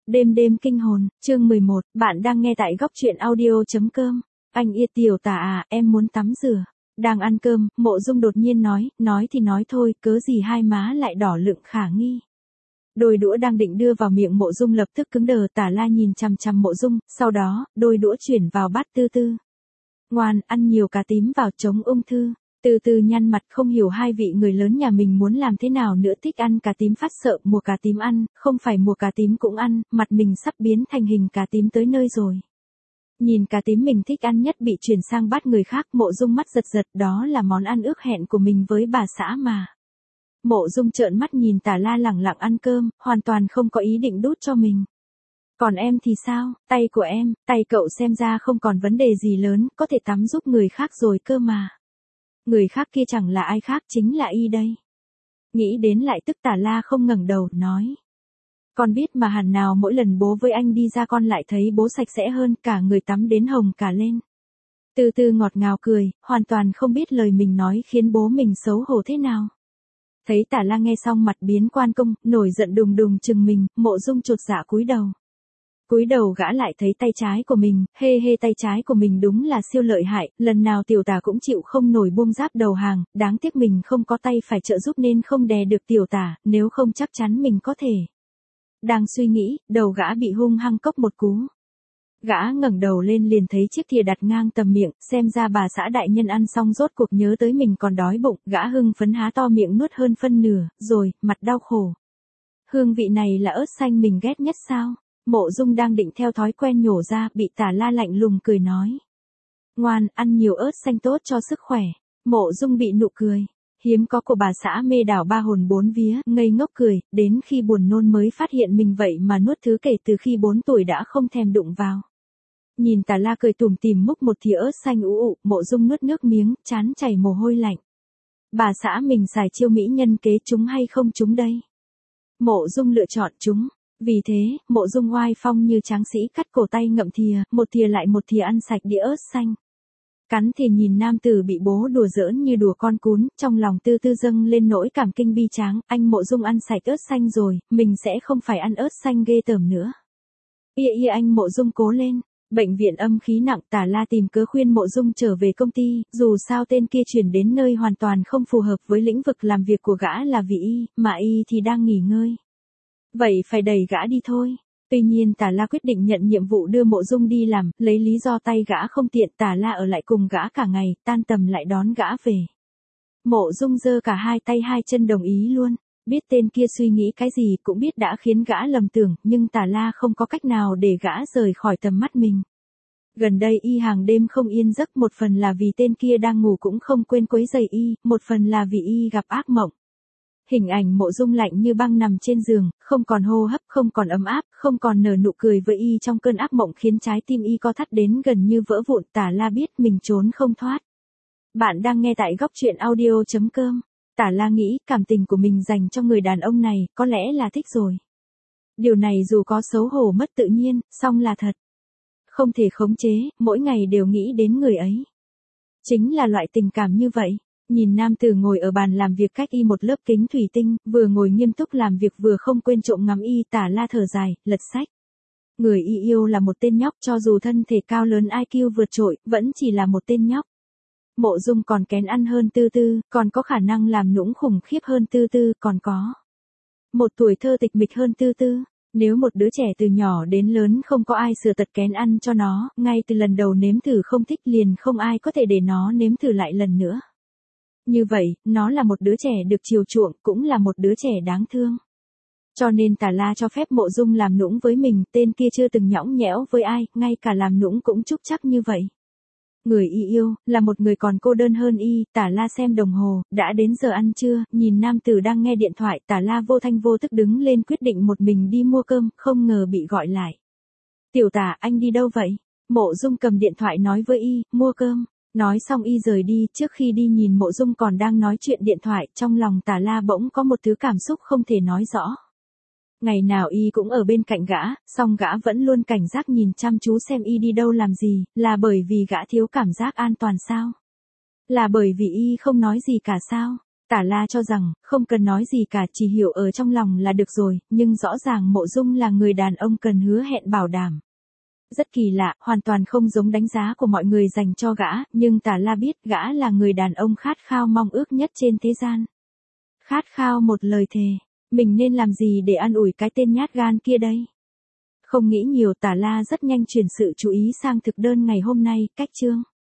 Đêm đêm kinh hồn, chương 11, bạn đang nghe tại góc truyện audio.com. Anh yêu tiểu tả à, em muốn tắm rửa. Đang ăn cơm, Mộ Dung đột nhiên nói thì nói thôi, cớ gì hai má lại đỏ lựng khả nghi. Đôi đũa đang định đưa vào miệng Mộ Dung lập tức cứng đờ, Tả La nhìn chằm chằm Mộ Dung, sau đó, đôi đũa chuyển vào bát Tư Tư. Ngoan, ăn nhiều cá tím vào chống ung thư. Từ từ nhăn mặt không hiểu hai vị người lớn nhà mình muốn làm thế nào nữa, thích ăn cá tím phát sợ, mùa cá tím ăn, không phải mùa cá tím cũng ăn, mặt mình sắp biến thành hình cá tím tới nơi rồi. Nhìn cá tím mình thích ăn nhất bị chuyển sang bát người khác, Mộ Dung mắt giật giật, đó là món ăn ước hẹn của mình với bà xã mà. Mộ Dung trợn mắt nhìn Tả La lẳng lặng ăn cơm, hoàn toàn không có ý định đút cho mình. Còn em thì sao, tay của em, tay cậu xem ra không còn vấn đề gì lớn, có thể tắm giúp người khác rồi cơ mà. Người khác kia chẳng là ai khác, chính là y đây. Nghĩ đến lại tức Tả La không ngẩng đầu, nói. Con biết mà, hẳn nào mỗi lần bố với anh đi ra con lại thấy bố sạch sẽ hơn, cả người tắm đến hồng cả lên. Từ từ ngọt ngào cười, hoàn toàn không biết lời mình nói khiến bố mình xấu hổ thế nào. Thấy Tả La nghe xong mặt biến quan công, nổi giận đùng đùng chừng mình, Mộ Dung chột dạ cúi đầu. Cúi đầu gã lại thấy tay trái của mình, hê tay trái của mình đúng là siêu lợi hại, lần nào tiểu tả cũng chịu không nổi buông giáp đầu hàng, đáng tiếc mình không có tay phải trợ giúp nên không đè được tiểu tả, nếu không chắc chắn mình có thể. Đang suy nghĩ, đầu gã bị hung hăng cốc một cú. Gã ngẩng đầu lên liền thấy chiếc thìa đặt ngang tầm miệng, xem ra bà xã đại nhân ăn xong rốt cuộc nhớ tới mình còn đói bụng, gã hưng phấn há to miệng nuốt hơn phân nửa, rồi, mặt đau khổ. Hương vị này là ớt xanh mình ghét nhất sao? Mộ Dung đang định theo thói quen nhổ ra, bị Tả La lạnh lùng cười nói. Ngoan, ăn nhiều ớt xanh tốt cho sức khỏe. Mộ Dung bị nụ cười. Hiếm có của bà xã mê đảo ba hồn bốn vía, ngây ngốc cười, đến khi buồn nôn mới phát hiện mình vậy mà nuốt thứ kể từ khi 4 tuổi đã không thèm đụng vào. Nhìn Tả La cười tủm tỉm múc một thìa ớt xanh ú, Mộ Dung nuốt nước miếng, trán chảy mồ hôi lạnh. Bà xã mình xài chiêu mỹ nhân kế trúng hay không trúng đây? Mộ Dung lựa chọn trúng. Vì thế, Mộ Dung oai phong như tráng sĩ cắt cổ tay ngậm thìa, một thìa lại một thìa ăn sạch đĩa ớt xanh. Cắn thì nhìn nam tử bị bố đùa giỡn như đùa con cún, trong lòng Tư Tư dâng lên nỗi cảm kinh bi tráng, anh Mộ Dung ăn sạch ớt xanh rồi, mình sẽ không phải ăn ớt xanh ghê tởm nữa. Anh Mộ Dung cố lên. Bệnh viện âm khí nặng, Tả La tìm cớ khuyên Mộ Dung trở về công ty, dù sao tên kia chuyển đến nơi hoàn toàn không phù hợp với lĩnh vực làm việc của gã là vì y, mà y thì đang nghỉ ngơi. Vậy phải đẩy gã đi thôi. Tuy nhiên Tả La quyết định nhận nhiệm vụ đưa Mộ Dung đi làm, lấy lý do tay gã không tiện, Tả La ở lại cùng gã cả ngày, tan tầm lại đón gã về. Mộ Dung giơ cả hai tay hai chân đồng ý luôn. Biết tên kia suy nghĩ cái gì, cũng biết đã khiến gã lầm tưởng, nhưng Tả La không có cách nào để gã rời khỏi tầm mắt mình. Gần đây y hàng đêm không yên giấc, một phần là vì tên kia đang ngủ cũng không quên quấy rầy y, một phần là vì y gặp ác mộng. Hình ảnh Mộ Dung lạnh như băng nằm trên giường, không còn hô hấp, không còn ấm áp, không còn nở nụ cười với y trong cơn ác mộng khiến trái tim y co thắt đến gần như vỡ vụn. Tả La biết mình trốn không thoát. Bạn đang nghe tại góc truyện audio.com. Tả La nghĩ cảm tình của mình dành cho người đàn ông này có lẽ là thích rồi. Điều này dù có xấu hổ mất tự nhiên, song là thật. Không thể khống chế, mỗi ngày đều nghĩ đến người ấy. Chính là loại tình cảm như vậy. Nhìn nam tử ngồi ở bàn làm việc cách y một lớp kính thủy tinh, vừa ngồi nghiêm túc làm việc vừa không quên trộm ngắm y, Tả La thở dài, lật sách. Người y yêu là một tên nhóc, cho dù thân thể cao lớn IQ vượt trội, vẫn chỉ là một tên nhóc. Mộ Dung còn kén ăn hơn Tư Tư, còn có khả năng làm nũng khủng khiếp hơn Tư Tư, còn có một tuổi thơ tịch mịch hơn Tư Tư. Nếu một đứa trẻ từ nhỏ đến lớn không có ai sửa tật kén ăn cho nó, ngay từ lần đầu nếm thử không thích liền không ai có thể để nó nếm thử lại lần nữa. Như vậy, nó là một đứa trẻ được chiều chuộng, cũng là một đứa trẻ đáng thương. Cho nên Tả La cho phép Mộ Dung làm nũng với mình, tên kia chưa từng nhõng nhẽo với ai, ngay cả làm nũng cũng chúc chắc như vậy. Người y yêu, là một người còn cô đơn hơn y, Tả La xem đồng hồ, đã đến giờ ăn trưa, nhìn nam tử đang nghe điện thoại, Tả La vô thanh vô tức đứng lên quyết định một mình đi mua cơm, không ngờ bị gọi lại. Tiểu Tả, anh đi đâu vậy? Mộ Dung cầm điện thoại nói với y, mua cơm. Nói xong y rời đi, trước khi đi nhìn Mộ Dung còn đang nói chuyện điện thoại, trong lòng Tả La bỗng có một thứ cảm xúc không thể nói rõ. Ngày nào y cũng ở bên cạnh gã, song gã vẫn luôn cảnh giác nhìn chăm chú xem y đi đâu làm gì, là bởi vì gã thiếu cảm giác an toàn sao? Là bởi vì y không nói gì cả sao? Tả La cho rằng, không cần nói gì cả, chỉ hiểu ở trong lòng là được rồi, nhưng rõ ràng Mộ Dung là người đàn ông cần hứa hẹn bảo đảm. Rất kỳ lạ, hoàn toàn không giống đánh giá của mọi người dành cho gã, nhưng Tả La biết gã là người đàn ông khát khao mong ước nhất trên thế gian. Khát khao một lời thề, mình nên làm gì để an ủi cái tên nhát gan kia đây? Không nghĩ nhiều, Tả La rất nhanh chuyển sự chú ý sang thực đơn ngày hôm nay, cách chương.